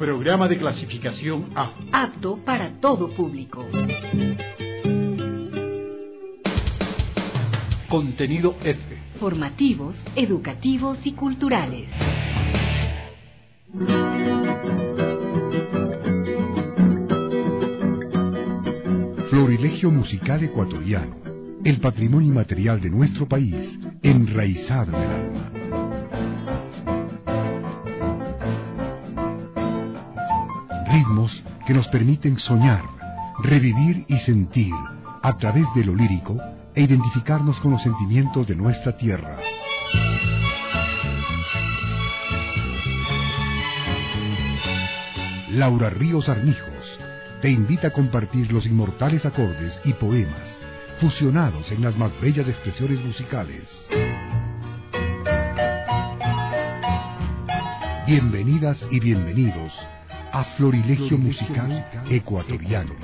Programa de clasificación A. Apto para todo público. Contenido F. Formativos, educativos y culturales. Florilegio musical ecuatoriano, el patrimonio inmaterial de nuestro país, enraizado en el alma. Ritmos que nos permiten soñar, revivir y sentir a través de lo lírico e identificarnos con los sentimientos de nuestra tierra. Laura Ríos Armijos te invita a compartir los inmortales acordes y poemas fusionados en las más bellas expresiones musicales. Bienvenidas y bienvenidos a Florilegio musical ecuatoriano.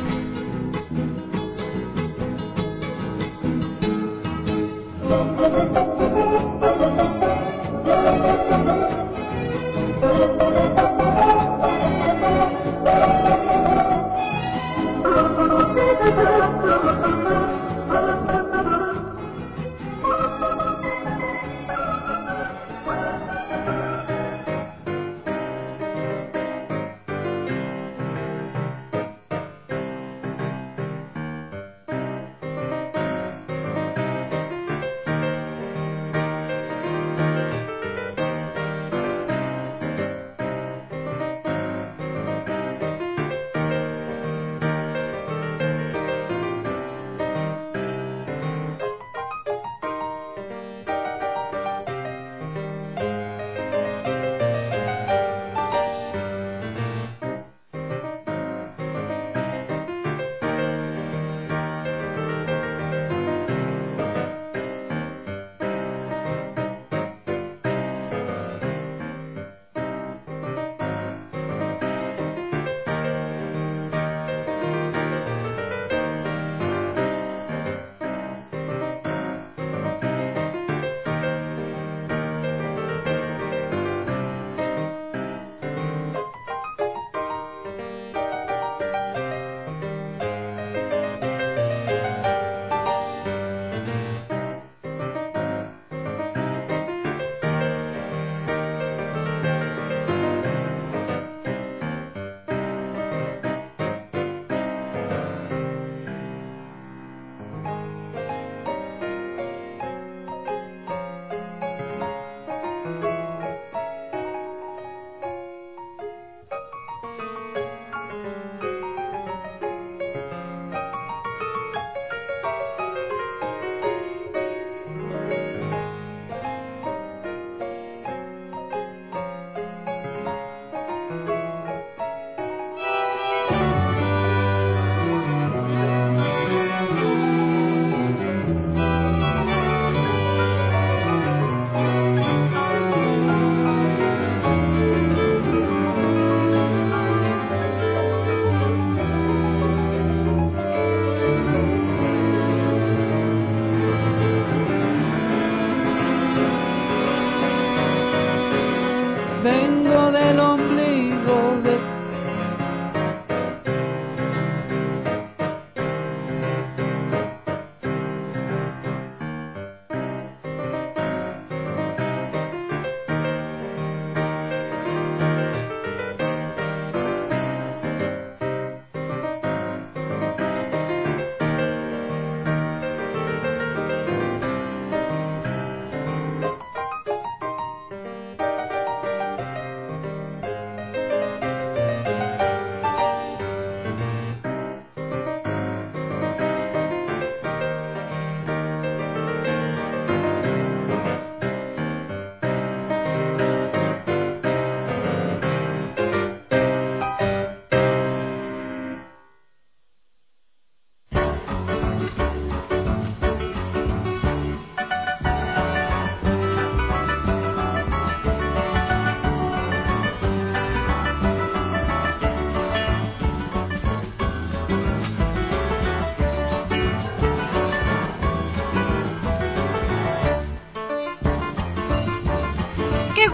Vengo del ombligo de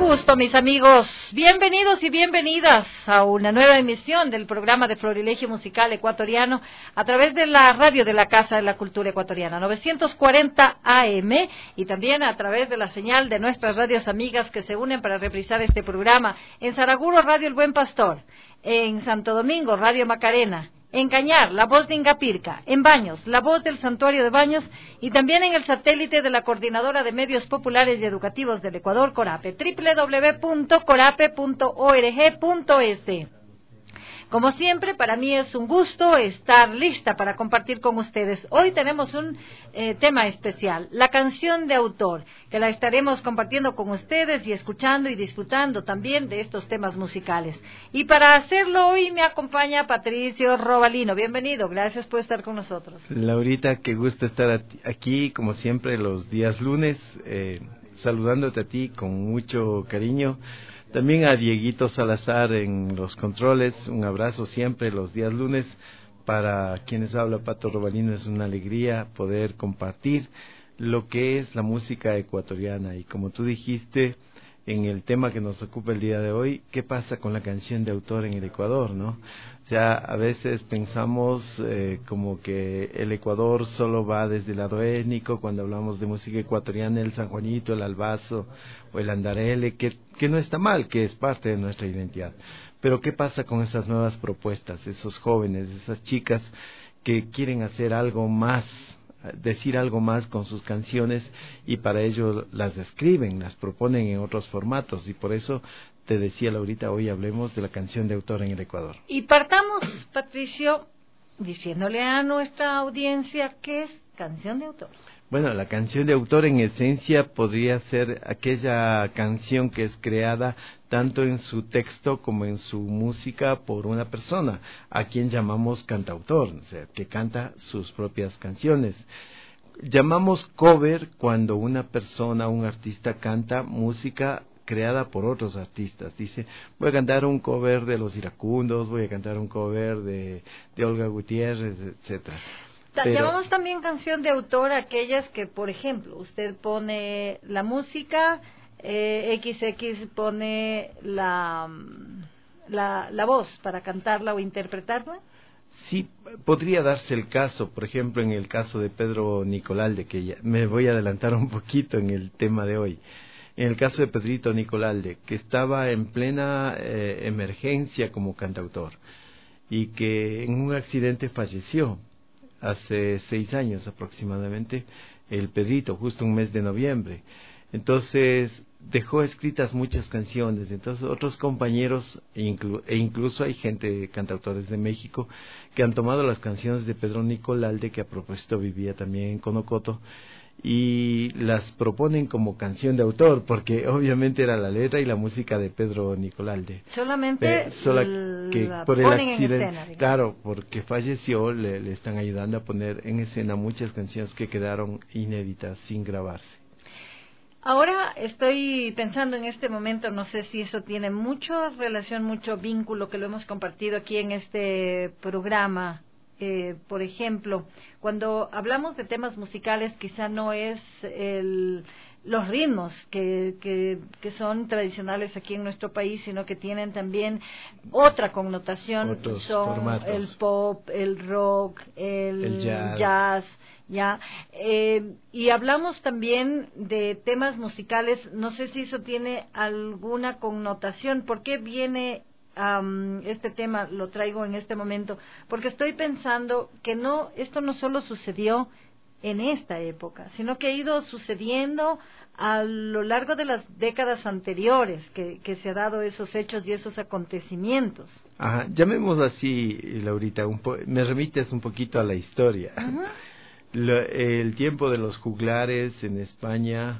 gusto, mis amigos. Bienvenidos y bienvenidas a una nueva emisión del programa de Florilegio Musical Ecuatoriano a través de la radio de la Casa de la Cultura Ecuatoriana, 940 AM, y también a través de la señal de nuestras radios amigas que se unen para reprisar este programa. En Saraguro, Radio El Buen Pastor. En Santo Domingo, Radio Macarena. En Cañar, La Voz de Ingapirca. En Baños, La Voz del Santuario de Baños. Y también en el satélite de la Coordinadora de Medios Populares y Educativos del Ecuador, CORAPE, www.corape.org.es. Como siempre, para mí es un gusto estar lista para compartir con ustedes. Hoy tenemos un tema especial, la canción de autor, que la estaremos compartiendo con ustedes y escuchando y disfrutando también de estos temas musicales. Y para hacerlo hoy me acompaña Patricio Robalino. Bienvenido, gracias por estar con nosotros. Laurita, qué gusto estar aquí, como siempre, los días lunes, saludándote a ti con mucho cariño. También a Dieguito Salazar en los controles, un abrazo siempre los días lunes. Para quienes habla Pato Robalino, es una alegría poder compartir lo que es la música ecuatoriana. Y como tú dijiste en el tema que nos ocupa el día de hoy, ¿qué pasa con la canción de autor en el Ecuador, no? O sea, a veces pensamos como que el Ecuador solo va desde el lado étnico, cuando hablamos de música ecuatoriana, el San Juanito, el albazo o el andarele, que no está mal, que es parte de nuestra identidad. Pero ¿qué pasa con esas nuevas propuestas, esos jóvenes, esas chicas que quieren hacer algo más, decir algo más con sus canciones, y para ello las escriben, las proponen en otros formatos? Y por eso te decía, Laurita, hoy hablemos de la canción de autor en el Ecuador. Y partamos, Patricio, diciéndole a nuestra audiencia qué es canción de autor. Bueno, la canción de autor en esencia podría ser aquella canción que es creada tanto en su texto como en su música por una persona, a quien llamamos cantautor, o sea, que canta sus propias canciones. Llamamos cover cuando una persona, un artista, canta música creada por otros artistas. Dice, voy a cantar un cover de Los Iracundos, voy a cantar un cover de Olga Gutiérrez, etcétera. Llamamos también canción de autor a aquellas que, por ejemplo, usted pone la música, XX pone la voz para cantarla o interpretarla. Sí, podría darse el caso, por ejemplo, en el caso de Pedro Nicolalde, que ya me voy a adelantar un poquito en el tema de hoy. En el caso de Pedrito Nicolalde, que estaba en plena emergencia como cantautor y que en un accidente falleció hace 6 años aproximadamente, el Pedrito, justo un mes de noviembre. Entonces dejó escritas muchas canciones. Entonces otros compañeros e incluso hay gente, cantautores de México, que han tomado las canciones de Pedro Nicolalde, que a propósito vivía también en Conocoto, y las proponen como canción de autor, porque obviamente era la letra y la música de Pedro Nicolalde. Solamente que la por el ponen accidente, en escena, digamos. claro, porque falleció, le están ayudando a poner en escena muchas canciones que quedaron inéditas, sin grabarse. Ahora estoy pensando en este momento, no sé si eso tiene mucha relación, mucho vínculo, que lo hemos compartido aquí en este programa. Por ejemplo, cuando hablamos de temas musicales, quizá no es los ritmos que son tradicionales aquí en nuestro país, sino que tienen también otra connotación. Otros son formatos. El pop, el rock, el jazz, ya. Y hablamos también de temas musicales, no sé si eso tiene alguna connotación. ¿Por qué viene este tema? Lo traigo en este momento porque estoy pensando que esto no solo sucedió en esta época, sino que ha ido sucediendo a lo largo de las décadas anteriores que se ha dado esos hechos y esos acontecimientos. Ajá, llamémoslo así, Laurita, me remites un poquito a la historia. Uh-huh. El tiempo de los juglares en España,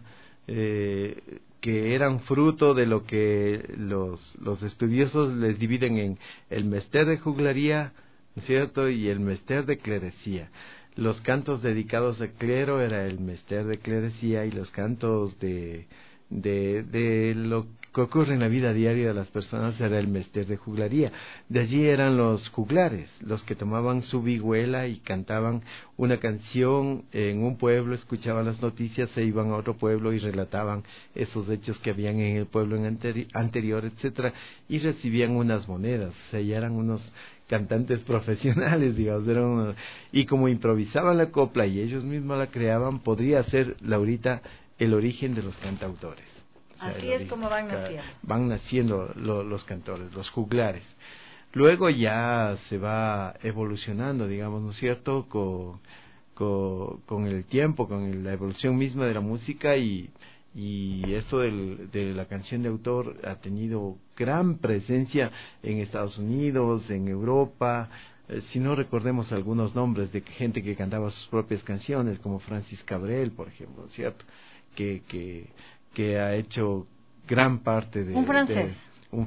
que eran fruto de lo que los estudiosos les dividen en el mester de juglaría, ¿cierto?, y el mester de clerecía. Los cantos dedicados al clero era el mester de clerecía, y los cantos de lo que ocurre en la vida diaria de las personas era el menester de juglaría. De allí eran los juglares, los que tomaban su vihuela y cantaban una canción en un pueblo, escuchaban las noticias, se iban a otro pueblo y relataban esos hechos que habían en el pueblo anterior, etcétera, y recibían unas monedas. O sea, ya eran unos cantantes profesionales, digamos, y como improvisaban la copla y ellos mismos la creaban, podría ser, Laurita, el origen de los cantautores. O sea, así es como van naciendo. Van naciendo los cantores, los juglares. Luego ya se va evolucionando, digamos, ¿no es cierto?, con el tiempo, con la evolución misma de la música, y esto de la canción de autor ha tenido gran presencia en Estados Unidos, en Europa. Si no, recordemos algunos nombres de gente que cantaba sus propias canciones, como Francis Cabrel, por ejemplo, ¿cierto?, que ha hecho gran parte de... Un francés.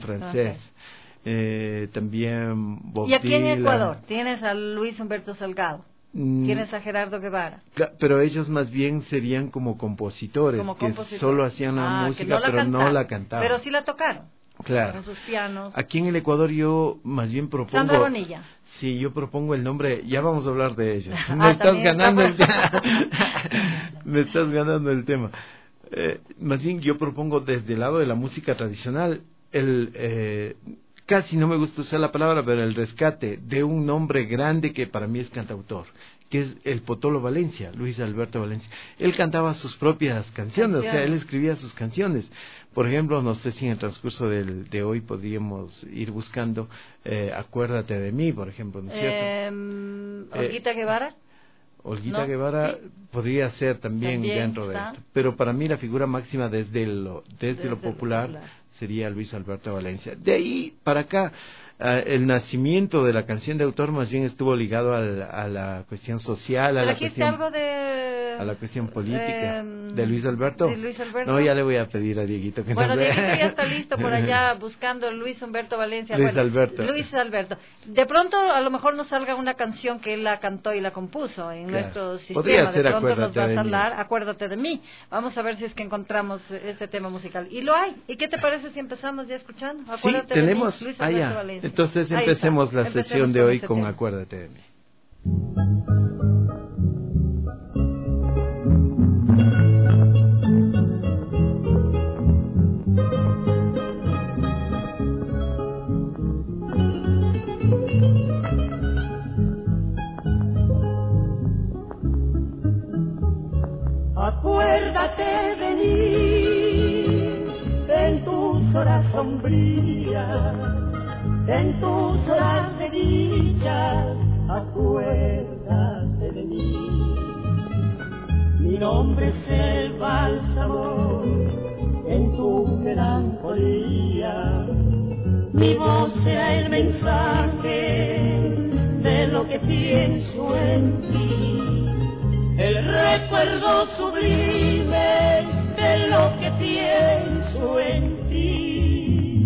También Bob Y aquí en Dylan. Ecuador tienes a Luis Humberto Salgado, tienes a Gerardo Guevara. Pero ellos más bien serían como compositores, solo hacían la música, pero no la cantaban. Pero sí la tocaron. Claro. Con sus pianos. Aquí en el Ecuador yo más bien propongo... Sandra Bonilla. Sí, yo propongo el nombre, ya vamos a hablar de ellos. Me estás ganando el tema. Más bien yo propongo desde el lado de la música tradicional, casi no me gusta usar la palabra, pero el rescate de un nombre grande que para mí es cantautor, que es el Potolo Valencia, Luis Alberto Valencia. Él cantaba sus propias canciones, o sea, él escribía sus canciones. Por ejemplo, no sé si en el transcurso de hoy podríamos ir buscando Acuérdate de mí, por ejemplo, ¿no es cierto? Olguita Guevara. Olguita Guevara sí. Podría ser también dentro de esto. Pero para mí la figura máxima desde lo popular sería Luis Alberto Valencia. De ahí para acá, el nacimiento de la canción de autor más bien estuvo ligado a la cuestión social, a la cuestión política. ¿De Luis Alberto? No, ya le voy a pedir a Dieguito que Bueno, Dieguito ya está listo por allá buscando Luis Humberto Valencia. Luis Alberto. De pronto a lo mejor nos salga una canción que él la cantó y la compuso en nuestro sistema. Podría ser de pronto nos va a Acuérdate hablar Acuérdate de mí. Vamos a ver si es que encontramos ese tema musical. Y lo hay. ¿Y qué te parece si empezamos ya escuchando? Acuérdate de mí, Luis Alberto Valencia. Entonces empecemos la sesión de hoy con Acuérdate de mí. Acuérdate de mí en tus horas sombrías, en tus horas de dicha, acuérdate de mí. Mi nombre es el bálsamo en tu melancolía, mi voz será el mensaje de lo que pienso en ti, el recuerdo sublime de lo que pienso en ti.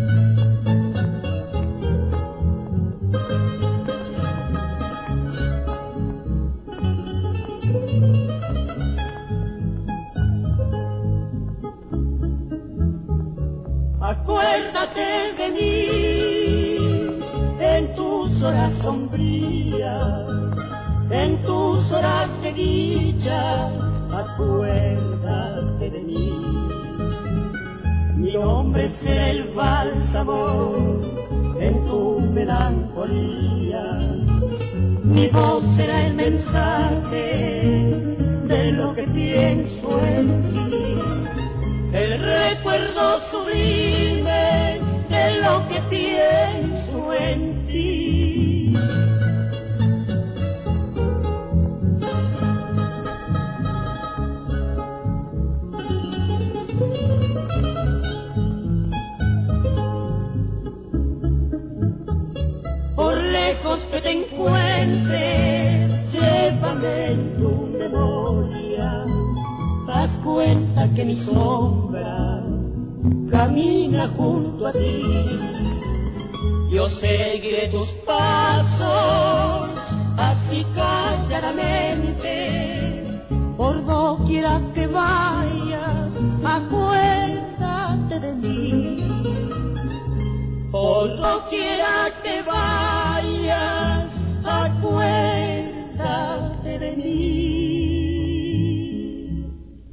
Acuérdate de mí en tus horas sombrías, en tus horas de dicha, acuérdate de mí. Mi nombre es el bálsamo en tu melancolía, mi voz será el mensaje de lo que pienso en ti, el recuerdo sublime de lo que pienso en ti. Que te encuentre, llévame en tu memoria, haz cuenta que mi sombra camina junto a ti. Yo seguiré tus pasos, así calladamente, por doquiera que vayas, acuérdate de mí. Donde quiera que vayas, acuérdate de mí.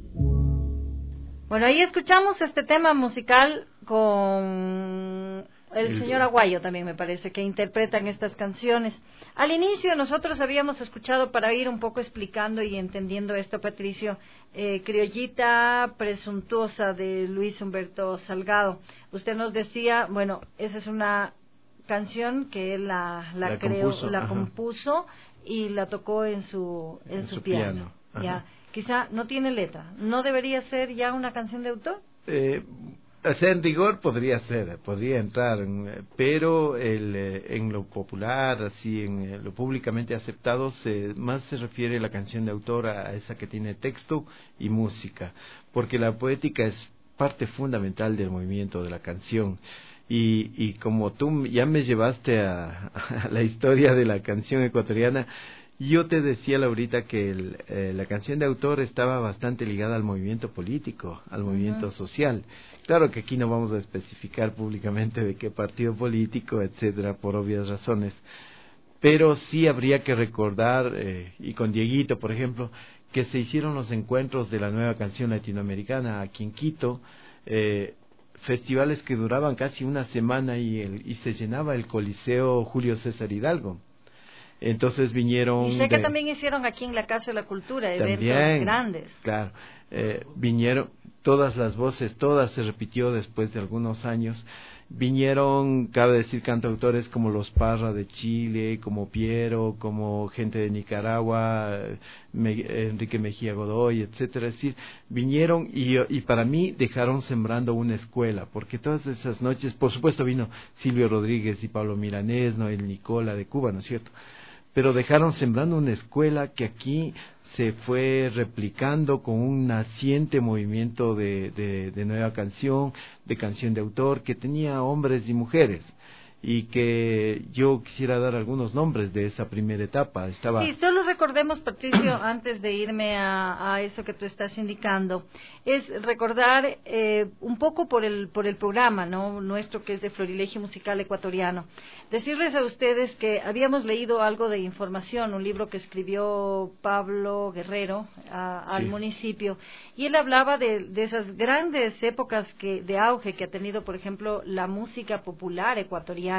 Bueno, ahí escuchamos este tema musical con el señor Aguayo también, me parece, que interpretan estas canciones. Al inicio nosotros habíamos escuchado, para ir un poco explicando y entendiendo esto, Patricio, Criollita Presuntuosa de Luis Humberto Salgado. Usted nos decía, bueno, esa es una canción que él la creó, compuso y la tocó en su piano. Ya, quizá no tiene letra. ¿No debería ser ya una canción de autor? O sea, en rigor podría entrar, pero en lo popular, así en lo públicamente aceptado, más se refiere la canción de autor a esa que tiene texto y música, porque la poética es parte fundamental del movimiento de la canción. Y como tú ya me llevaste a la historia de la canción ecuatoriana, yo te decía, Laurita, que la canción de autor estaba bastante ligada al movimiento político, al movimiento social. Claro que aquí no vamos a especificar públicamente de qué partido político, etcétera, por obvias razones, pero sí habría que recordar, y con Dieguito, por ejemplo, que se hicieron los encuentros de la nueva canción latinoamericana aquí en Quito, festivales que duraban casi una semana y se llenaba el Coliseo Julio César Hidalgo. Entonces vinieron... Y sé que también hicieron aquí en la Casa de la Cultura eventos grandes. Claro, vinieron todas las voces, todas se repitió después de algunos años. Vinieron, cabe decir, cantautores como Los Parra de Chile, como Piero, como gente de Nicaragua, Enrique Mejía Godoy, etcétera. Es decir, vinieron y para mí dejaron sembrando una escuela, porque todas esas noches, por supuesto vino Silvio Rodríguez y Pablo Milanés, Noel Nicola de Cuba, ¿no es cierto?, pero dejaron sembrando una escuela que aquí se fue replicando con un naciente movimiento de nueva canción, de canción de autor, que tenía hombres y mujeres, y que yo quisiera dar algunos nombres de esa primera etapa. Sí, solo recordemos, Patricio, antes de irme a eso que tú estás indicando, es recordar un poco por el programa, ¿no?, nuestro, que es de Florilegio Musical Ecuatoriano. Decirles a ustedes que habíamos leído algo de información, un libro que escribió Pablo Guerrero al municipio, y él hablaba de esas grandes épocas de auge que ha tenido, por ejemplo, la música popular ecuatoriana,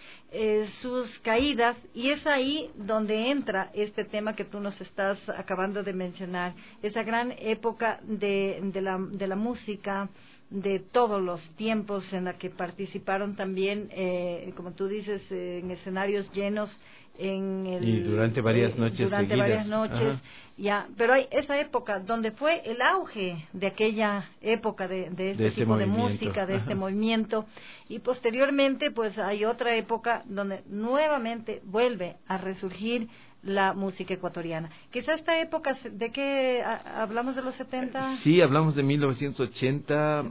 sus caídas, y es ahí donde entra este tema que tú nos estás acabando de mencionar, esa gran época de la música de todos los tiempos, en la que participaron también, como tú dices, en escenarios llenos, y durante varias noches seguidas. Ya, pero hay esa época donde fue el auge de aquella época de este tipo de música, de este movimiento, y posteriormente pues hay otra época donde nuevamente vuelve a resurgir la música ecuatoriana. Quizá esta época, ¿de qué hablamos? ¿De los 70? Sí, hablamos de 1980,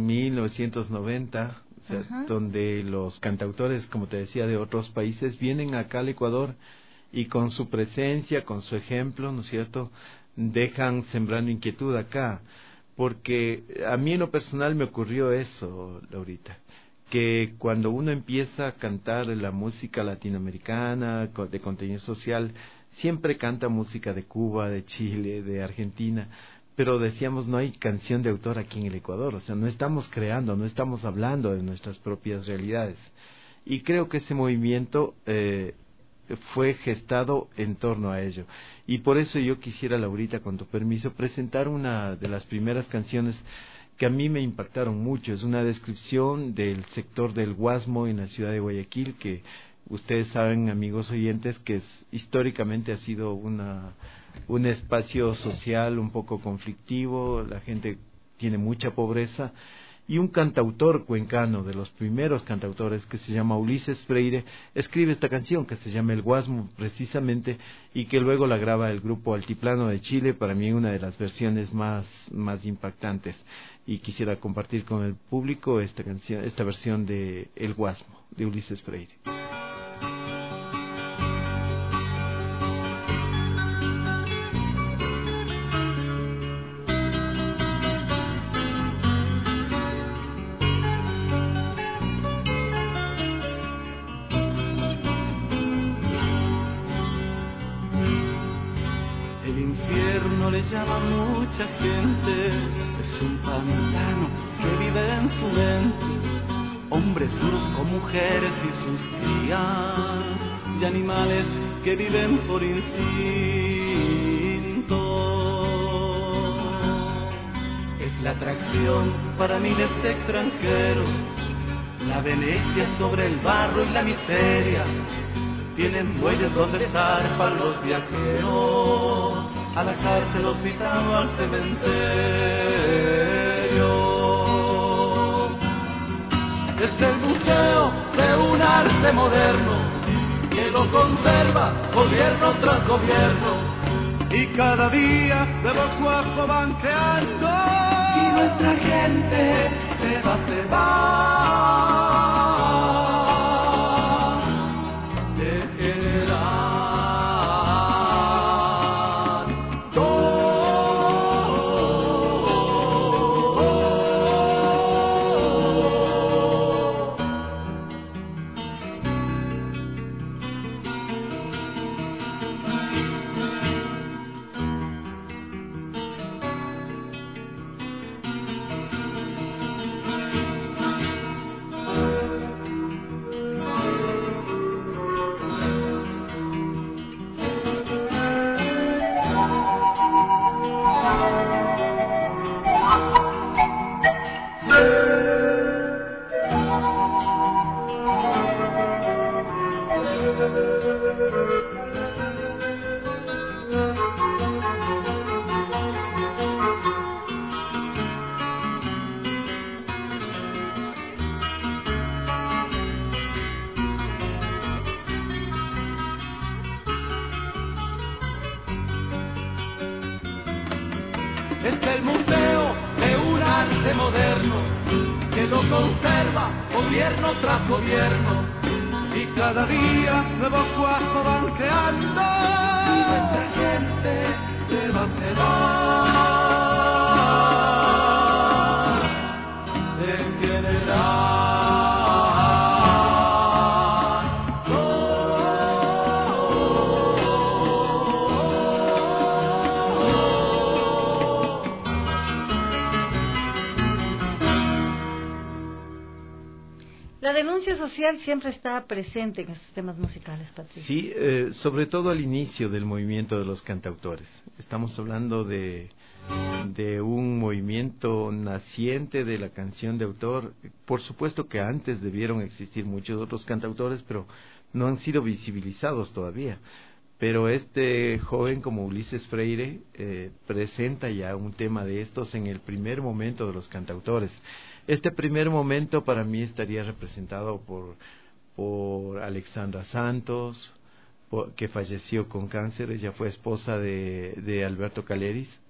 1990, o sea, donde los cantautores, como te decía, de otros países vienen acá al Ecuador y con su presencia, con su ejemplo, ¿no es cierto?, dejan sembrando inquietud acá. Porque a mí en lo personal me ocurrió eso, Laurita, que cuando uno empieza a cantar la música latinoamericana de contenido social, siempre canta música de Cuba, de Chile, de Argentina, pero decíamos, no hay canción de autor aquí en el Ecuador, o sea, no estamos creando, no estamos hablando de nuestras propias realidades. Y creo que ese movimiento fue gestado en torno a ello. Y por eso yo quisiera, Laurita, con tu permiso, presentar una de las primeras canciones que a mí me impactaron mucho. Es una descripción del sector del Guasmo en la ciudad de Guayaquil, que ustedes saben, amigos oyentes, que históricamente ha sido un espacio social un poco conflictivo, la gente tiene mucha pobreza, y un cantautor cuencano, de los primeros cantautores, que se llama Ulises Freire, escribe esta canción que se llama El Guasmo, precisamente, y que luego la graba el grupo Altiplano de Chile, para mí una de las versiones más impactantes, y quisiera compartir con el público esta versión de El Guasmo, de Ulises Freire. llama mucha gente, es un pantano que vive en su mente. Hombres duros con mujeres y sus crías, y animales que viven por instinto. Es la atracción para miles de extranjeros, la Venecia sobre el barro y la miseria. Tienen muelles donde zarpan los viajeros, a la cárcel, hospital o al cementerio. Es el museo de un arte moderno que lo conserva gobierno tras gobierno, y cada día de poco a poco van creando, y nuestra gente se va. Es el museo de un arte moderno que lo conserva gobierno tras gobierno, y cada día nuevos cuajos van creando, y nuestra gente se va a quedar en general. La denuncia social siempre está presente en estos temas musicales, Patricio. Sí, sobre todo al inicio del movimiento de los cantautores. Estamos hablando de un movimiento naciente de la canción de autor. Por supuesto que antes debieron existir muchos otros cantautores, pero no han sido visibilizados todavía. Pero este joven como Ulises Freire presenta ya un tema de estos en el primer momento de los cantautores. Este primer momento para mí estaría representado por Alexandra Santos, que falleció con cáncer. Ella fue esposa de Alberto Caleris.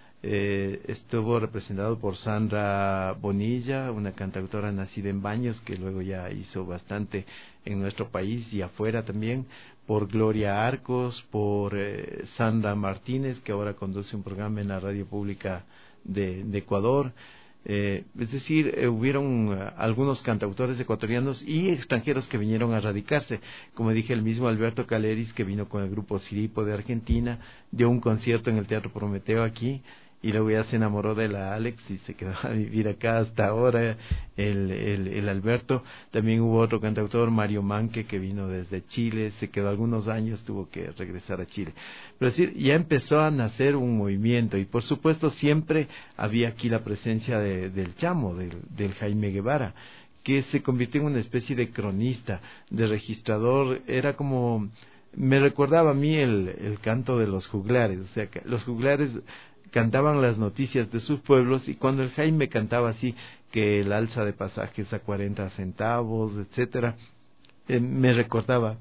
Estuvo representado por Sandra Bonilla, una cantautora nacida en Baños, que luego ya hizo bastante en nuestro país y afuera también, por Gloria Arcos, por Sandra Martínez, que ahora conduce un programa en la radio pública de Ecuador. Es decir, hubieron algunos cantautores ecuatorianos y extranjeros que vinieron a radicarse, como dije, el mismo Alberto Caleris, que vino con el grupo Siripo de Argentina, dio un concierto en el Teatro Prometeo aquí, y luego ya se enamoró de la Alex y se quedó a vivir acá hasta ahora el Alberto. También hubo otro cantautor, Mario Manque, que vino desde Chile, se quedó algunos años, tuvo que regresar a Chile. Pero es decir, ya empezó a nacer un movimiento, y por supuesto siempre había aquí la presencia del Chamo, del Jaime Guevara, que se convirtió en una especie de cronista, de registrador. Era como, me recordaba a mí el canto de los juglares, o sea, que los juglares cantaban las noticias de sus pueblos, y cuando el Jaime cantaba así, que el alza de pasajes a 40 centavos, etcétera, me recordaba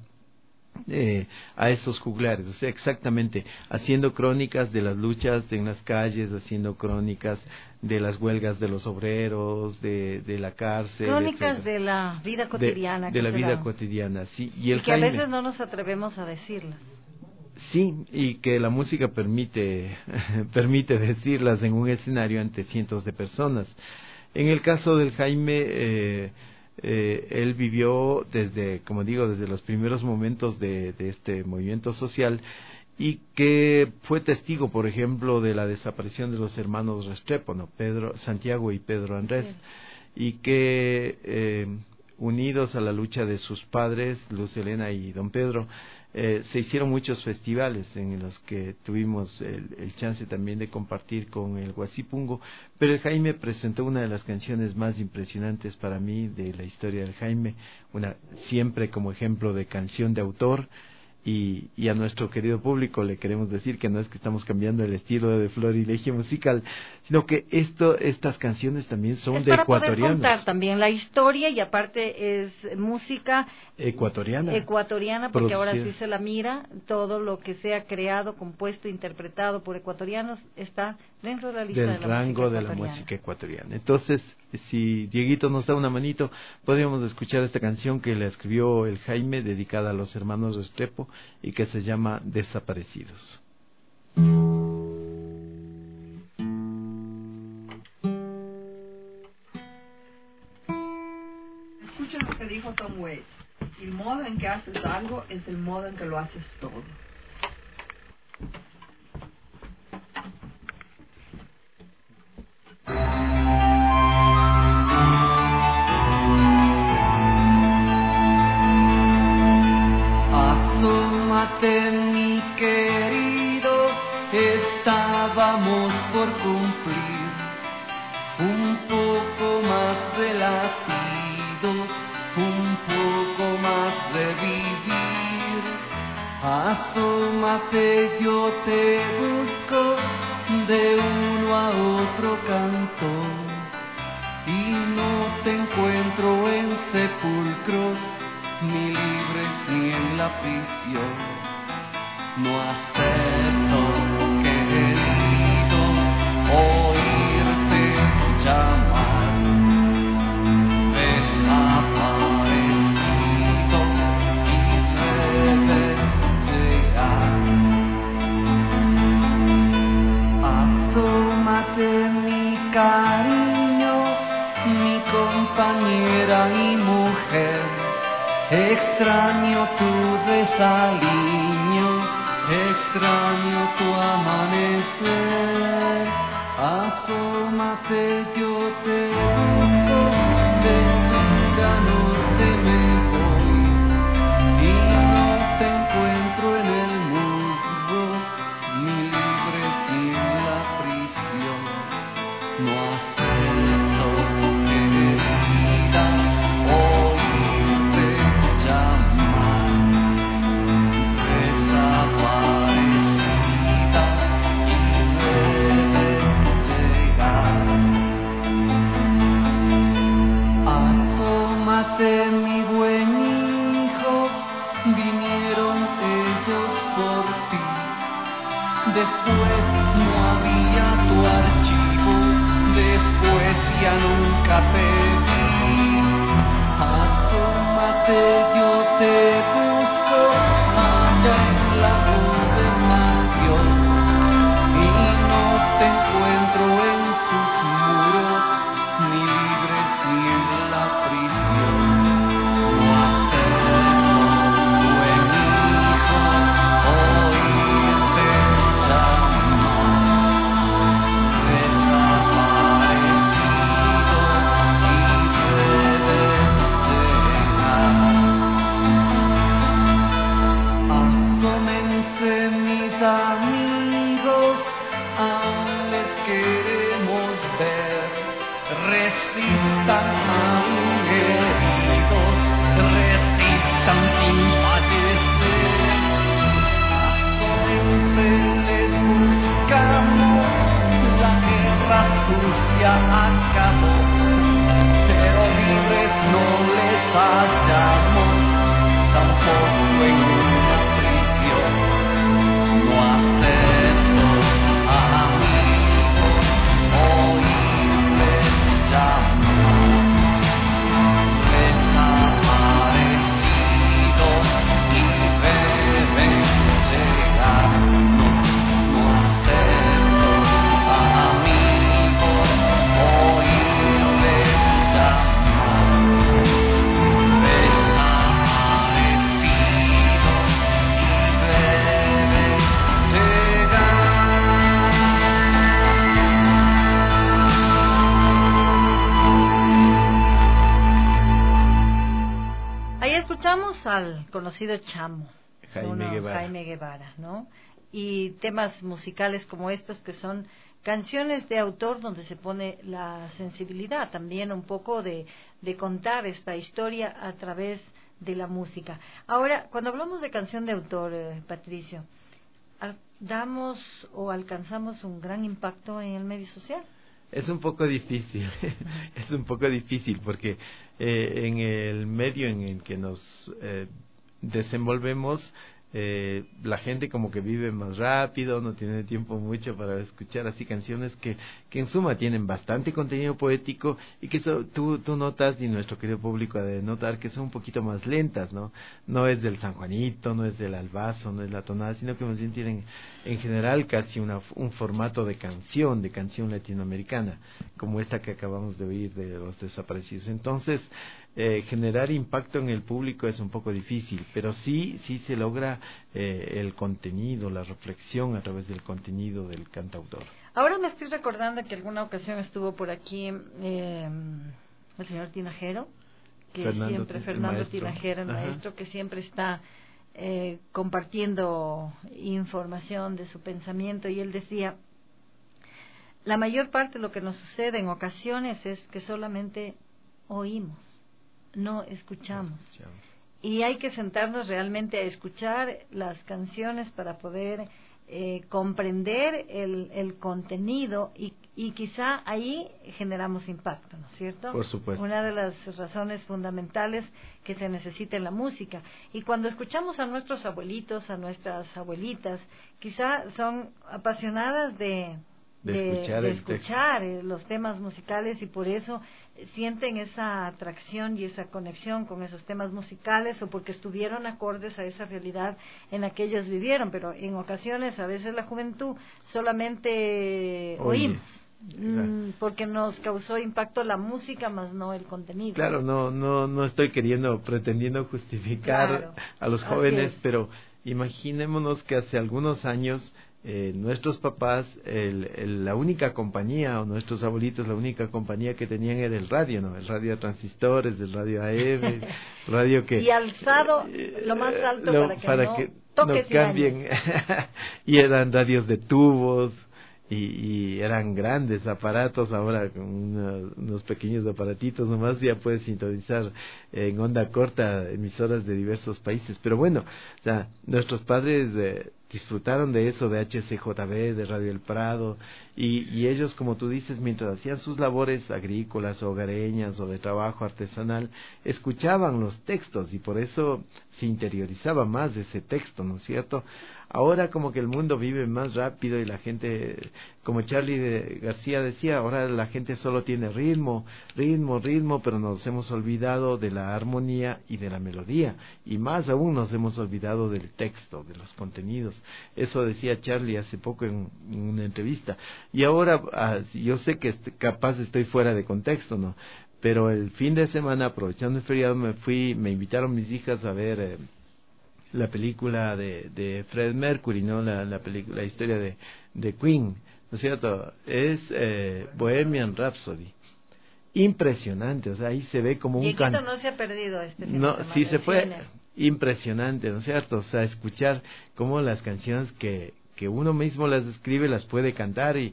a esos juglares, o sea, exactamente, haciendo crónicas de las luchas en las calles, haciendo crónicas de las huelgas de los obreros, de la cárcel, crónicas etcétera. De la vida cotidiana. De la vida cotidiana, sí. Y el que Jaime, a veces no nos atrevemos a decirlas. Sí, y que la música permite decirlas en un escenario ante cientos de personas. En el caso del Jaime, él vivió desde, como digo, desde los primeros momentos de este movimiento social, y que fue testigo, por ejemplo, de la desaparición de los hermanos Restrepo, ¿no? Santiago y Pedro Andrés, y que unidos a la lucha de sus padres, Luz Helena y don Pedro, se hicieron muchos festivales en los que tuvimos el chance también de compartir con el Guasipungo, pero el Jaime presentó una de las canciones más impresionantes para mí de la historia del Jaime, siempre como ejemplo de canción de autor. Y a nuestro querido público le queremos decir que no es que estamos cambiando el estilo de Florilegio musical, sino que estas canciones también son de ecuatorianos. Para poder contar también la historia, y aparte es música ecuatoriana, porque ahora sí se la mira, todo lo que sea creado, compuesto, interpretado por ecuatorianos está dentro de la lista del rango de la música ecuatoriana. Entonces, si Dieguito nos da una manito, podríamos escuchar esta canción que le escribió el Jaime, dedicada a los hermanos Restrepo, y que se llama Desaparecidos. Escucha lo que dijo Tom Waits: el modo en que haces algo es el modo en que lo haces todo. Asómate, mi querido, estábamos por cumplir un poco más de latidos, un poco más de vivir. Asómate, yo te busco de uno a otro cantón y no te encuentro en sepulcros, ni libre ni en la prisión. No acepto, querido, oírte llamar. Desaparecido y debes llegar. Asómate, mi cariño, mi compañera y mujer. Extraño tu desaliño, extraño tu amanecer. Asómate, yo te busco, de sur a norte me voy y no te encuentro en el musgo, ni libre ni en la prisión. No acepto, querida, oírte llamar. Desaparecida y debes llegar. Asómate, mi buen hijo, vinieron ellos por ti. Después no había tu archivo, después ya nunca te vi. Asómate, yo te busco allá en la gobernación y no te encuentro en sus muros, ni libre ni en la prisión. No acepto, buen hijo, oírte llamar. Desaparecido y debes llegar. escuchamos al conocido Chamo, Jaime Guevara, ¿no? Y temas musicales como estos que son canciones de autor donde se pone la sensibilidad también un poco de contar esta historia a través de la música. Ahora, cuando hablamos de canción de autor, Patricio, ¿damos o alcanzamos un gran impacto en el medio social? Es un poco difícil, es un poco difícil porque en el medio en el que nos desenvolvemos, la gente como que vive más rápido, no tiene tiempo mucho para escuchar así canciones que en suma tienen bastante contenido poético y que tú notas, y nuestro querido público ha de notar, que son un poquito más lentas, ¿no? No es del San Juanito, no es del Albazo, no es la tonada, sino que más bien tienen en general casi un formato de canción latinoamericana, como esta que acabamos de oír de Los Desaparecidos. Entonces, generar impacto en el público es un poco difícil, pero sí se logra el contenido, la reflexión a través del contenido del cantautor. Ahora me estoy recordando que alguna ocasión estuvo por aquí el señor Tinajero, Fernando Tinajero, el maestro, que siempre está compartiendo información de su pensamiento, y él decía: la mayor parte de lo que nos sucede en ocasiones es que solamente oímos, no escuchamos. Y hay que sentarnos realmente a escuchar las canciones para poder comprender el contenido y quizá ahí generamos impacto, ¿no es cierto? Por supuesto. Una de las razones fundamentales que se necesita en la música. Y cuando escuchamos a nuestros abuelitos, a nuestras abuelitas, quizá son apasionadas de escuchar los temas musicales, y por eso sienten esa atracción y esa conexión con esos temas musicales, o porque estuvieron acordes a esa realidad en la que ellos vivieron. Pero en ocasiones, a veces la juventud solamente oímos, porque nos causó impacto la música, más no el contenido. Claro, no estoy pretendiendo justificar a los jóvenes, pero imaginémonos que hace algunos años nuestros papás, la única compañía, o nuestros abuelitos, la única compañía que tenían era el radio, ¿no? El radio de transistores, el radio AM, radio que... Y alzado lo más alto para que nos cambien. Y eran radios de tubos, y eran grandes aparatos. Ahora con unos pequeños aparatitos nomás ya puedes sintonizar en onda corta emisoras de diversos países. Pero bueno, o sea, nuestros padres disfrutaron de eso, de HCJB, de Radio El Prado, y ellos, como tú dices, mientras hacían sus labores agrícolas o hogareñas o de trabajo artesanal, escuchaban los textos, y por eso se interiorizaba más de ese texto, ¿no es cierto? Ahora como que el mundo vive más rápido y la gente, como Charly García decía, ahora la gente solo tiene ritmo, pero nos hemos olvidado de la armonía y de la melodía, y más aún nos hemos olvidado del texto, de los contenidos. Eso decía Charly hace poco en una entrevista. Y ahora, yo sé que capaz estoy fuera de contexto, ¿no? Pero el fin de semana, aprovechando el feriado, me invitaron mis hijas a ver la película de Fred Mercury, ¿no? La historia de Queen, ¿no es cierto? Es Bohemian Rhapsody. Impresionante, o sea, ahí se ve como un canto. No se ha perdido este fin de semana. Sí se fue. Impresionante, ¿no es cierto? O sea, escuchar cómo las canciones que uno mismo las escribe las puede cantar, y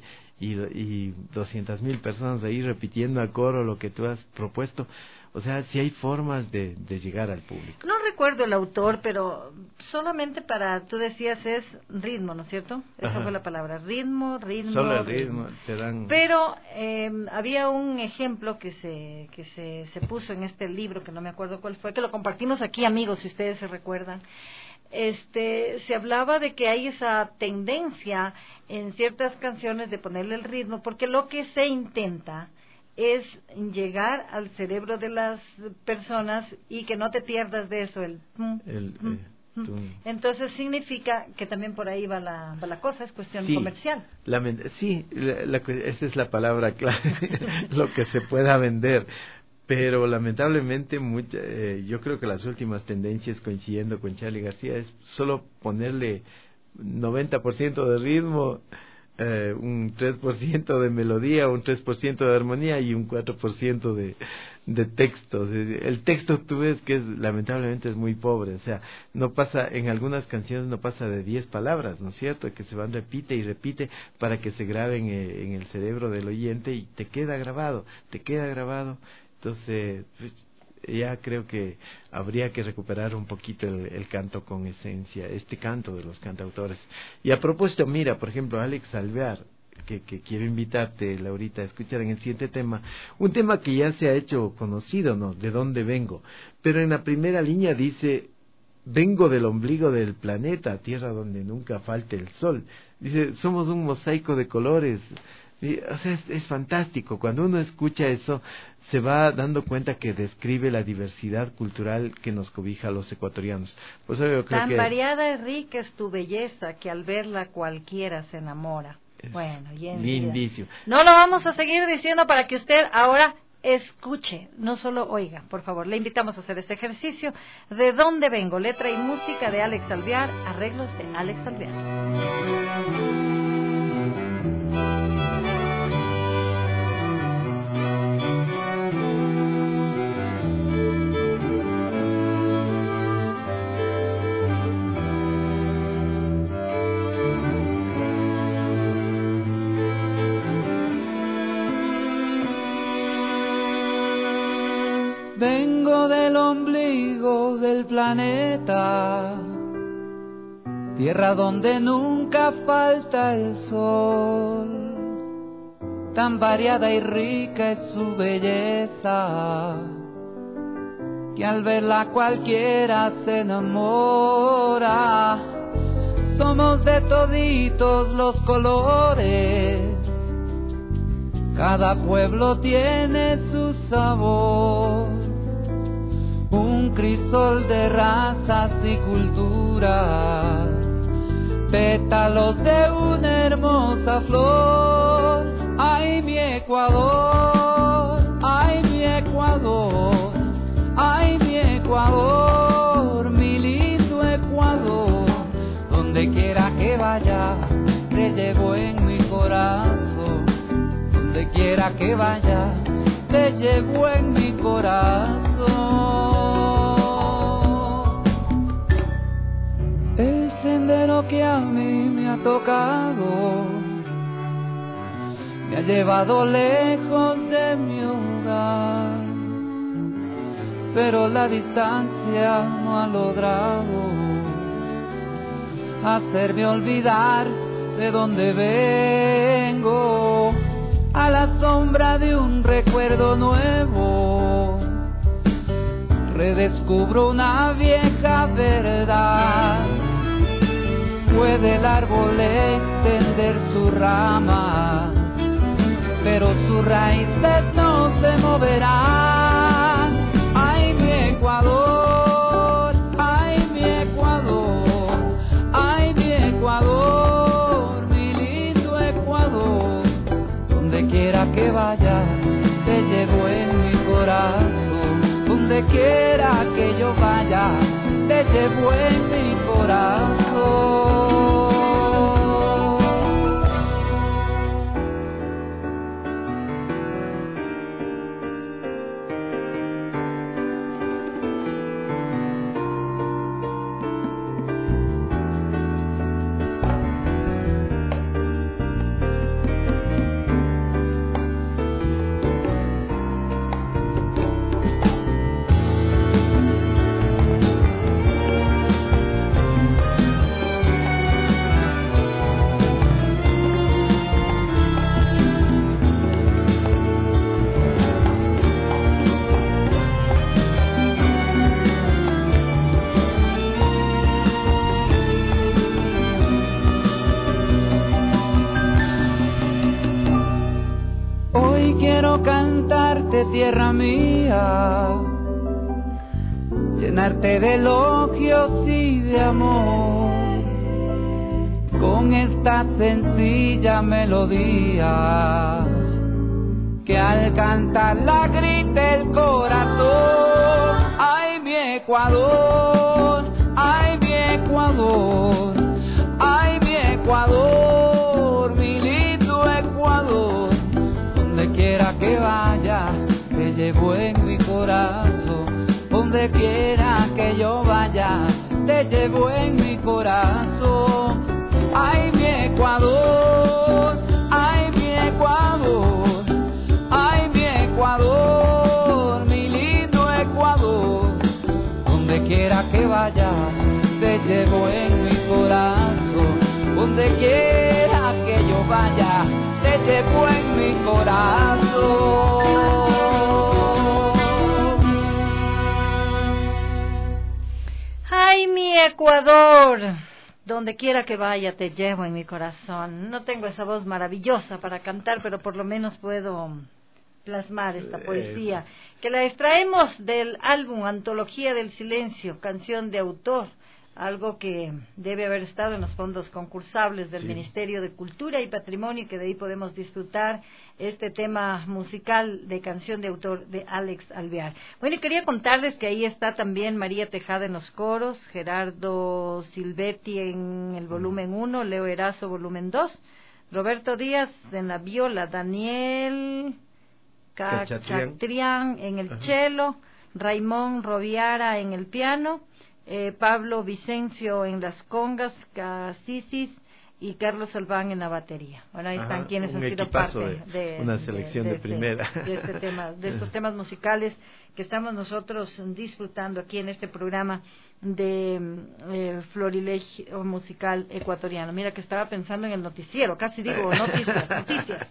200,000 personas ahí repitiendo a coro lo que tú has propuesto. O sea, sí hay formas de llegar al público. No recuerdo el autor, pero solamente tú decías es ritmo, ¿no es cierto? Esa fue la palabra, ritmo. Solo el ritmo te dan. Pero había un ejemplo que se puso en este libro, que no me acuerdo cuál fue, que lo compartimos aquí, amigos, si ustedes se recuerdan. Se hablaba de que hay esa tendencia en ciertas canciones de ponerle el ritmo, porque lo que se intenta es llegar al cerebro de las personas y que no te pierdas de eso, Entonces significa que también por ahí va la cosa, es cuestión comercial. Esa es la palabra clave, lo que se pueda vender. Pero lamentablemente yo creo que las últimas tendencias, coincidiendo con Charly García, es solo ponerle 90% de ritmo, un 3% de melodía, un 3% de armonía y un 4% de texto. El texto tú ves que lamentablemente es muy pobre, o sea, no pasa, en algunas canciones no pasa de 10 palabras, ¿no es cierto? Que se van repite y repite para que se graben en el cerebro del oyente y te queda grabado. Entonces, pues, ya creo que habría que recuperar un poquito el canto con esencia, este canto de los cantautores. Y a propósito, mira, por ejemplo, Alex Alvear, que quiero invitarte, Laurita, a escuchar en el siguiente tema, un tema que ya se ha hecho conocido, ¿no? ¿De dónde vengo? Pero en la primera línea dice: vengo del ombligo del planeta, tierra donde nunca falte el sol. Dice, somos un mosaico de colores. Y, o sea, es fantástico. Cuando uno escucha eso, se va dando cuenta que describe la diversidad cultural que nos cobija a los ecuatorianos. Pues yo creo Tan variada y rica es tu belleza que al verla cualquiera se enamora. Bueno, lindísimo. No lo vamos a seguir diciendo para que usted ahora escuche, no solo oiga. Por favor, le invitamos a hacer este ejercicio. ¿De dónde vengo? Letra y música de Alex Alvear, arreglos de Alex Alvear. Vengo del ombligo del planeta, tierra donde nunca falta el sol. Tan variada y rica es su belleza, que al verla cualquiera se enamora. Somos de toditos los colores, cada pueblo tiene su sabor. Un crisol de razas y culturas, pétalos de una hermosa flor. Ay, mi Ecuador, ay, mi Ecuador, ay, mi Ecuador, mi lindo Ecuador. Donde quiera que vaya, te llevo en mi corazón. Donde quiera que vaya, te llevo en mi corazón. El sendero que a mí me ha tocado me ha llevado lejos de mi hogar, pero la distancia no ha logrado hacerme olvidar de dónde vengo. A la sombra de un recuerdo nuevo, redescubro una vieja verdad. Puede el árbol extender su rama, pero sus raíces no se moverán. Ay, mi Ecuador, ay, mi Ecuador, ay, mi Ecuador, mi lindo Ecuador. Donde quiera que vaya, te llevo en mi corazón. Donde quiera que yo vaya, te llevo en mi corazón. Tierra mía, llenarte de elogios y de amor, con esta sencilla melodía que al cantarla grita el corazón. Ay, mi Ecuador, ay, mi Ecuador, ay, mi Ecuador, mi lindo Ecuador. Donde quiera que vaya, te llevo en mi donde quiera que yo vaya, te llevo en mi corazón. Ay, mi Ecuador, ay, mi Ecuador, ay, mi Ecuador, mi lindo Ecuador. Donde quiera que vaya, te llevo en mi corazón. Donde quiera que yo vaya, te llevo en mi corazón. Ay, mi Ecuador, donde quiera que vaya te llevo en mi corazón. No tengo esa voz maravillosa para cantar, pero por lo menos puedo plasmar esta poesía, que la extraemos del álbum Antología del Silencio, canción de autor, algo que debe haber estado en los fondos concursables del Ministerio de Cultura y Patrimonio, que de ahí podemos disfrutar este tema musical de canción de autor de Alex Alvear. Bueno, y quería contarles que ahí está también María Tejada en los coros, Gerardo Silvetti en el volumen 1, Leo Erazo volumen 2, Roberto Díaz en la viola, Daniel Cachatrián en el cello, Raimón Roviara en el piano, Pablo Vicencio en las congas, Casisis y Carlos Albán en la batería. Bueno, ahí están quienes han sido parte de una selección de primera de este tema, de estos temas musicales que estamos nosotros disfrutando aquí en este programa de Florilegio musical ecuatoriano. Mira que estaba pensando en el noticiero, casi digo noticias.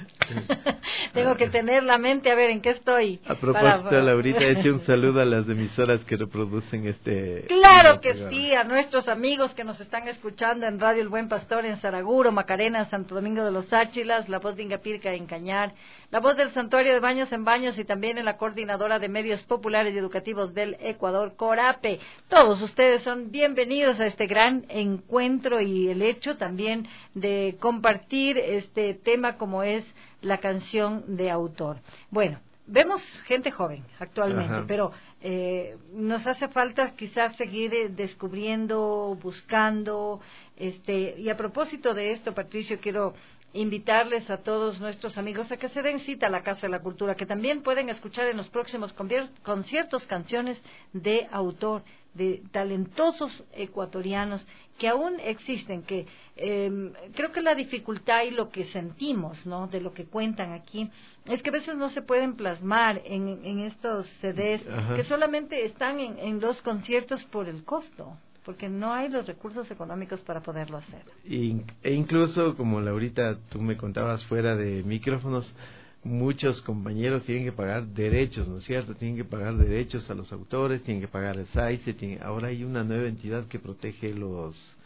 Tengo que tener la mente a ver en qué estoy. A propósito, Laurita, he hecho un saludo a las emisoras que reproducen este... Claro que sí, a nuestros amigos que nos están escuchando en Radio El Buen Pastor en Saraguro, Macarena, Santo Domingo de los Áchilas, La Voz de Ingapirca en Cañar, La Voz del Santuario de Baños en Baños y también en la Coordinadora de Medios Populares y Educativos del Ecuador, CORAPE. Todos ustedes son bienvenidos a este gran encuentro y el hecho también de compartir este tema como es la canción de autor. Bueno, vemos gente joven actualmente, pero nos hace falta quizás seguir descubriendo, buscando, y a propósito de esto, Patricio, quiero invitarles a todos nuestros amigos a que se den cita a la Casa de la Cultura, que también pueden escuchar en los próximos conciertos canciones de autor, de talentosos ecuatorianos que aún existen, que creo que la dificultad y lo que sentimos, ¿no?, de lo que cuentan aquí, es que a veces no se pueden plasmar en estos CDs, que solamente están en los conciertos por el costo, porque no hay los recursos económicos para poderlo hacer. E incluso, como Laurita, tú me contabas fuera de micrófonos, muchos compañeros tienen que pagar derechos, ¿no es cierto? Tienen que pagar derechos a los autores, tienen que pagar el SAICE, ahora hay una nueva entidad que protege los...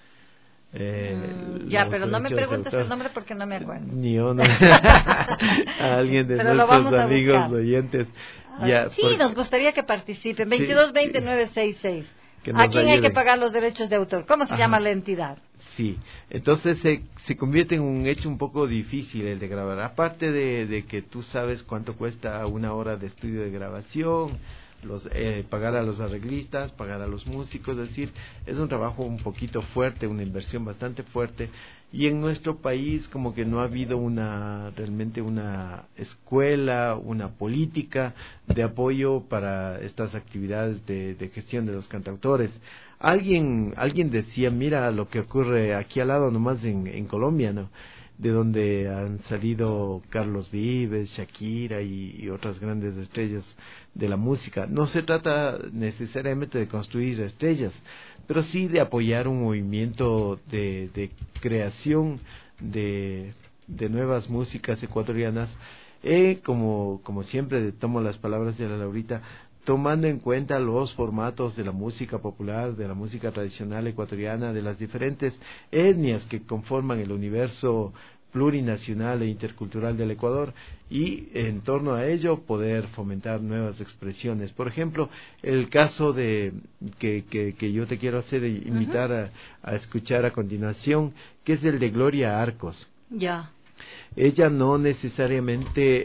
pero no me preguntes el nombre porque no me acuerdo. Ni yo, no. A alguien de nuestros amigos oyentes. Nos gustaría que participen. 22-20-966. ¿A quién hay que pagar los derechos de autor? ¿Cómo se llama la entidad? Sí, entonces se convierte en un hecho un poco difícil el de grabar. Aparte de que tú sabes cuánto cuesta una hora de estudio de grabación, pagar a los arreglistas, pagar a los músicos, es decir, es un trabajo un poquito fuerte, una inversión bastante fuerte, y en nuestro país como que no ha habido realmente una escuela, una política de apoyo para estas actividades de gestión de los cantautores. Alguien decía, mira lo que ocurre aquí al lado nomás en Colombia, ¿no?, de donde han salido Carlos Vives, Shakira y otras grandes estrellas de la música. No se trata necesariamente de construir estrellas, pero sí de apoyar un movimiento de creación de nuevas músicas ecuatorianas. Como siempre tomo las palabras de la Laurita, tomando en cuenta los formatos de la música popular, de la música tradicional ecuatoriana, de las diferentes etnias que conforman el universo plurinacional e intercultural del Ecuador, y en torno a ello poder fomentar nuevas expresiones. Por ejemplo, el caso de que yo te quiero hacer invitar a escuchar a continuación, que es el de Gloria Arcos. Ya. Ella no necesariamente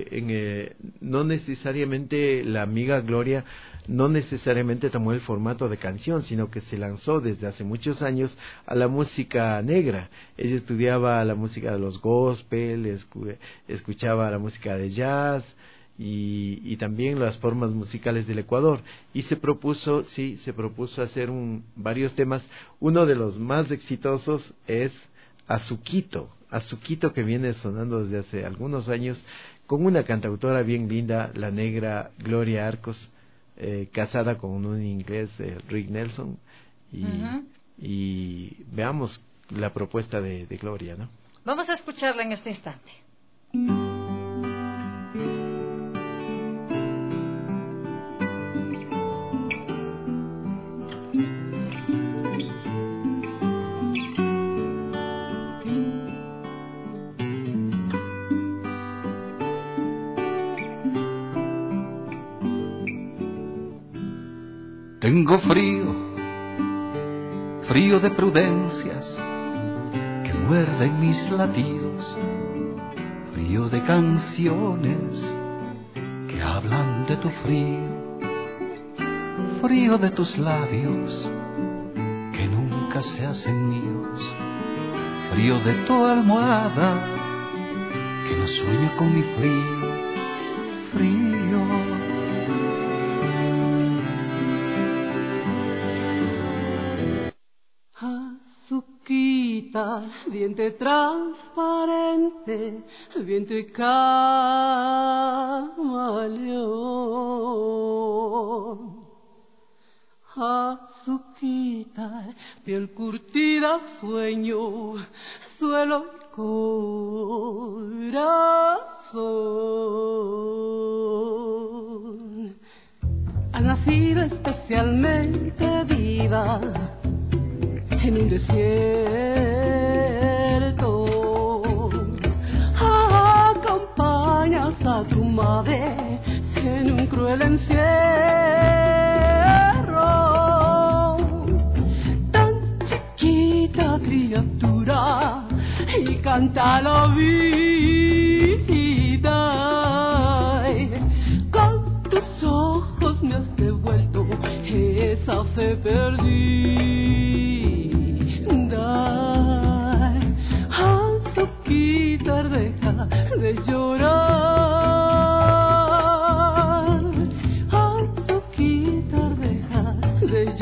la amiga Gloria no necesariamente tomó el formato de canción, sino que se lanzó desde hace muchos años a la música negra. Ella estudiaba la música de los gospel, escuchaba la música de jazz, y también las formas musicales del Ecuador, y se propuso hacer varios temas. Uno de los más exitosos es Azuquito, que viene sonando desde hace algunos años, con una cantautora bien linda, la negra Gloria Arcos, casada con un inglés, Rick Nelson, y veamos la propuesta de Gloria, ¿no? Vamos a escucharla en este instante. Tengo frío de prudencias que muerden mis latidos, frío de canciones que hablan de tu frío de tus labios que nunca se hacen míos, frío de tu almohada que no sueña con mi frío. Azuquita, diente transparente, viento y camaleón. Azuquita, piel curtida, sueño, suelo y corazón. Has nacido especialmente viva en un desierto, acompañas a tu madre en un cruel encierro. Tan chiquita criatura y canta la vida, con tus ojos me has devuelto esa fe perdida. Azuquita, deja de llorar. Azuquita, deja de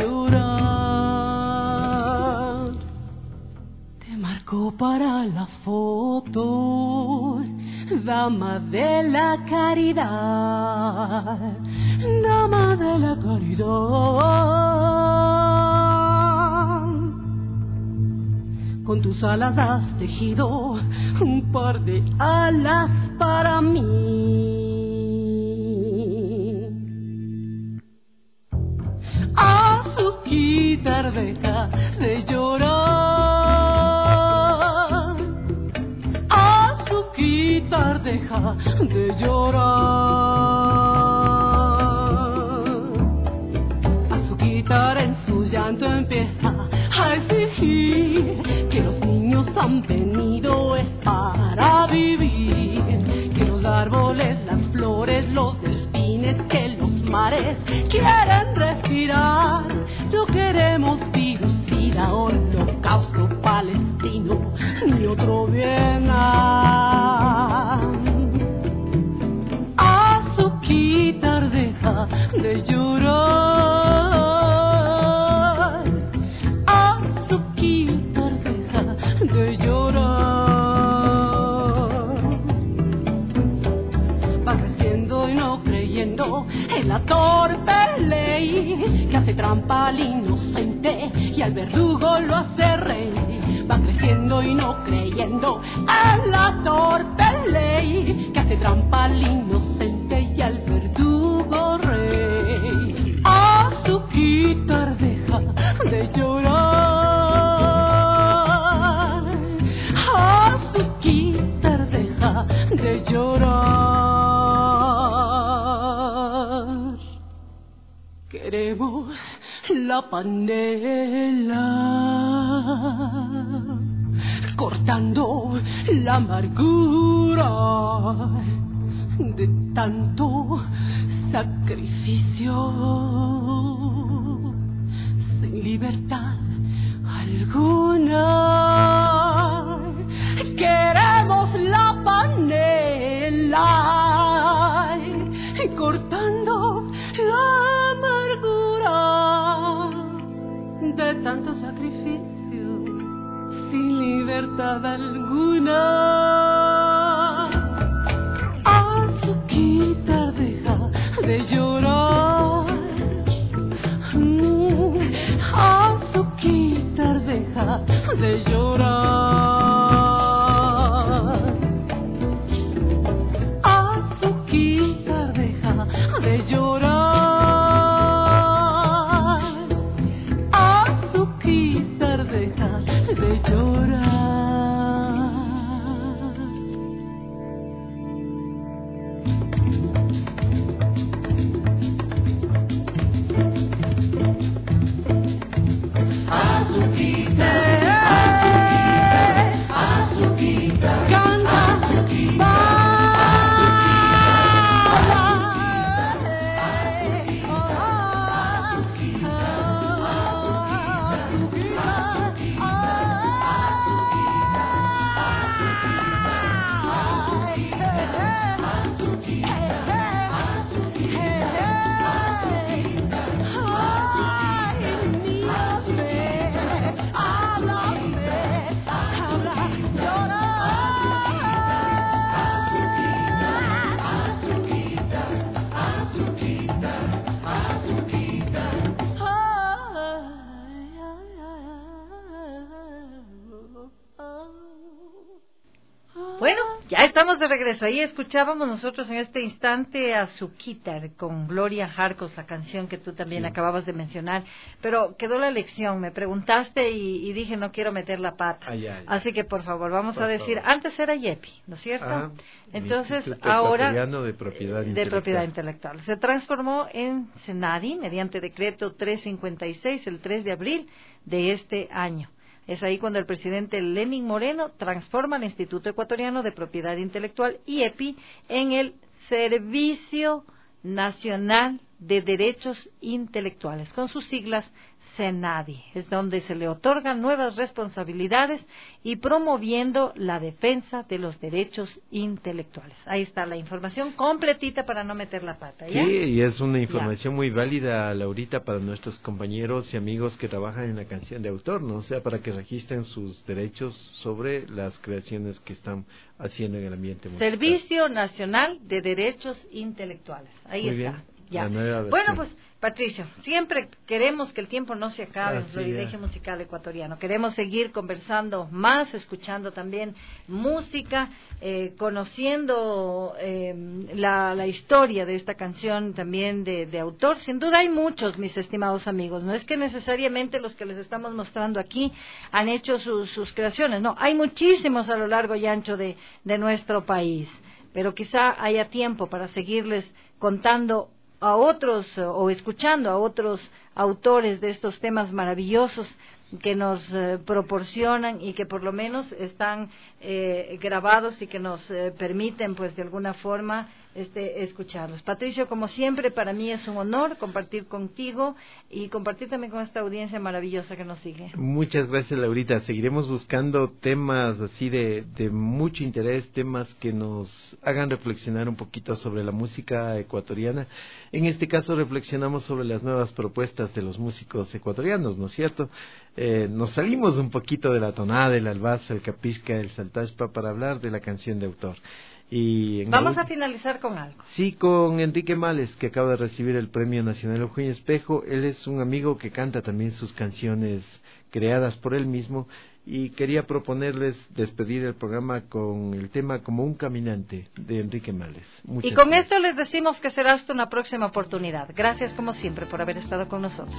llorar. Te marco para la foto, dama de la caridad, dama de la caridad. Con tus alas has tejido un par de alas para mí. Azuquita, deja de llorar. Azuquita, deja de llorar. Azuquita en su llanto empieza a exigir que los niños han venido es para vivir, que los árboles, las flores, los delfines, que los mares quieren respirar. No queremos virus, sida, holocausto palestino, ni otro Vietnam. Azuquita, deja de llorar. Azuquita, deja de llorar. Va creciendo y no creyendo en la torpe ley que hace trampa al inocente y al verdugo lo hace rey. Va creciendo y no creyendo en la torpe ley que hace trampa al inocente y al verdugo rey. Azuquita, deja de llorar. Azuquita, deja de llorar. Queremos la panela, cortando la amargura de tanto sacrificio, sin libertad alguna. Queremos la panela, de tanto sacrificio, sin libertad alguna. Azuquita, deja de llorar. Azuquita, deja de llorar. Azuquita, deja de llorar. Estamos de regreso. Ahí escuchábamos nosotros en este instante a Azuquita con Gloria Jarcos, la canción que tú también acababas de mencionar. Pero quedó la lección. Me preguntaste y dije no quiero meter la pata. Así que por favor, vamos a decir, antes era YEPI, ¿no es cierto? Entonces ahora de propiedad intelectual. Se transformó en CENADI mediante decreto 356 el 3 de abril de este año. Es ahí cuando el presidente Lenín Moreno transforma el Instituto Ecuatoriano de Propiedad Intelectual, IEPI, en el Servicio Nacional de Derechos Intelectuales, con sus siglas CENADI. Es donde se le otorgan nuevas responsabilidades y promoviendo la defensa de los derechos intelectuales. Ahí está la información completita para no meter la pata. ¿Ya? Sí, y es una información muy válida, Laurita, para nuestros compañeros y amigos que trabajan en la canción de autor, ¿no? O sea, para que registren sus derechos sobre las creaciones que están haciendo en el ambiente musical. Servicio Nacional de Derechos Intelectuales. Ahí muy está. Bien. Ya. Bueno, pues, Patricio, siempre queremos que el tiempo no se acabe en Florilegio Musical Ecuatoriano. Queremos seguir conversando más, escuchando también música, conociendo la historia de esta canción también de autor. Sin duda hay muchos, mis estimados amigos. No es que necesariamente los que les estamos mostrando aquí han hecho sus creaciones. No, hay muchísimos a lo largo y ancho de nuestro país. Pero quizá haya tiempo para seguirles contando a otros o escuchando a otros autores de estos temas maravillosos que nos proporcionan y que por lo menos están grabados y que nos permiten pues de alguna forma escucharlos. Patricio, como siempre, para mí es un honor compartir contigo y compartir también con esta audiencia maravillosa que nos sigue. Muchas gracias, Laurita. Seguiremos buscando temas así de mucho interés, temas que nos hagan reflexionar un poquito sobre la música ecuatoriana. En este caso reflexionamos sobre las nuevas propuestas de los músicos ecuatorianos, ¿no es cierto? Nos salimos un poquito de la tonada, del albaza, el capisca, el saltaspa para hablar de la canción de autor. Y vamos a finalizar con algo. Sí, con Enrique Males, que acaba de recibir el Premio Nacional Eugenio Espejo. Él es un amigo que canta también sus canciones creadas por él mismo y quería proponerles despedir el programa con el tema Como un caminante de Enrique Males. Y con esto les decimos que será hasta una próxima oportunidad. Gracias como siempre por haber estado con nosotros.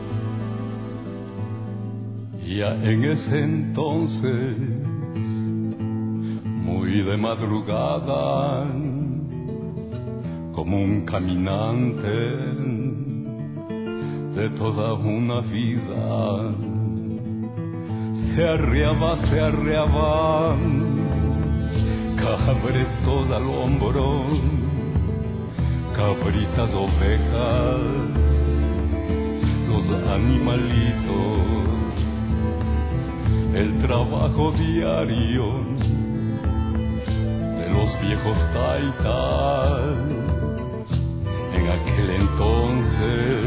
En ese entonces de madrugada, como un caminante de toda una vida, se arreaba, cabresto al hombro, cabritas, ovejas, los animalitos, el trabajo diario de los viejos taitas. En aquel entonces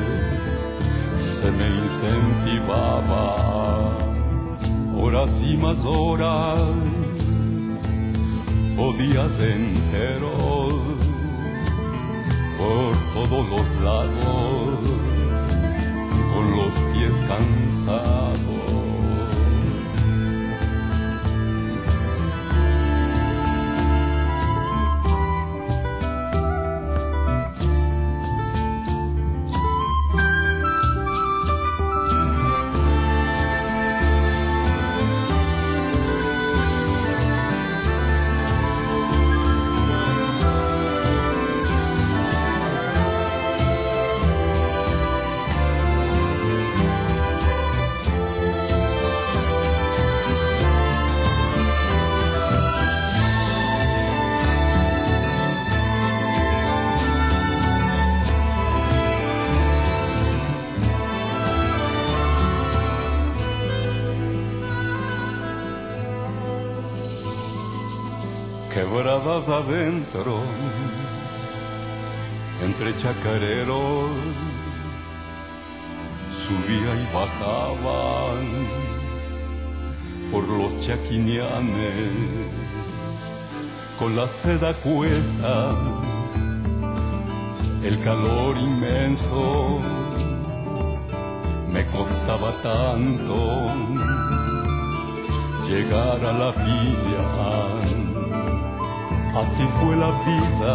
se me incentivaba horas y más horas o días enteros por todos los lados con los pies cansados. Quebradas adentro, entre chacareros, subía y bajaban por los chaquinianes, con la sed a cuestas, el calor inmenso, me costaba tanto llegar a la villa. Así fue la vida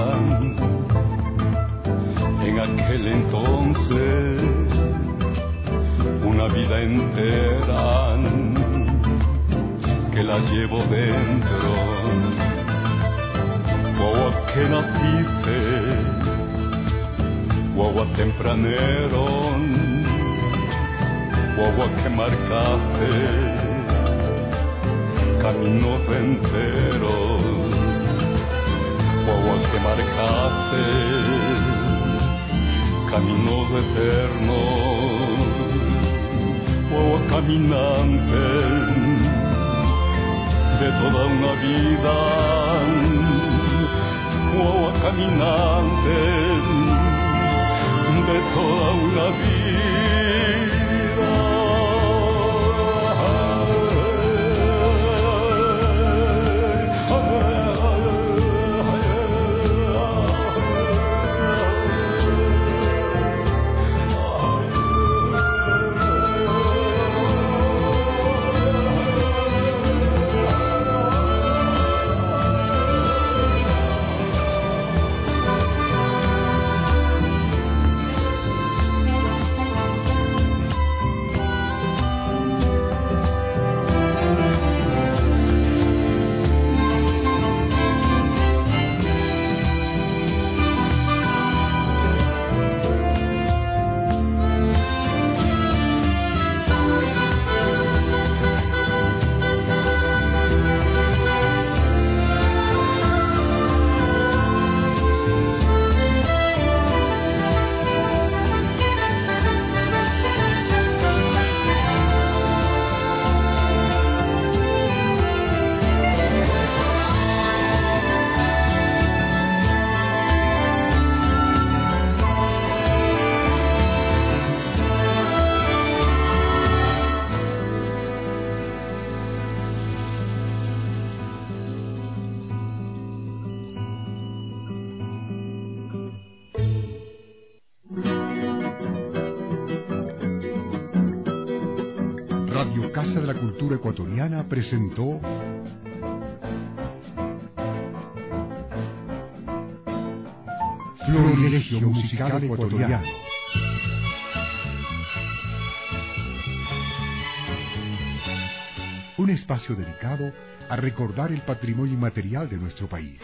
en aquel entonces, una vida entera que la llevo dentro. Guagua que naciste, guagua tempranero, guagua que marcaste caminos enteros. Guagua que marcaste caminos eternos, guagua caminante de toda una vida, guagua caminante de toda una vida. Casa de la Cultura Ecuatoriana presentó Florilegio Musical Ecuatoriano. Un espacio dedicado a recordar el patrimonio inmaterial de nuestro país.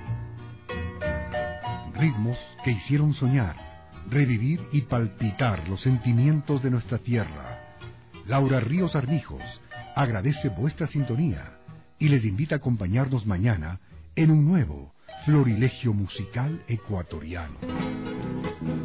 Ritmos que hicieron soñar, revivir y palpitar los sentimientos de nuestra tierra. Laura Ríos Armijos agradece vuestra sintonía y les invita a acompañarnos mañana en un nuevo Florilegio Musical Ecuatoriano.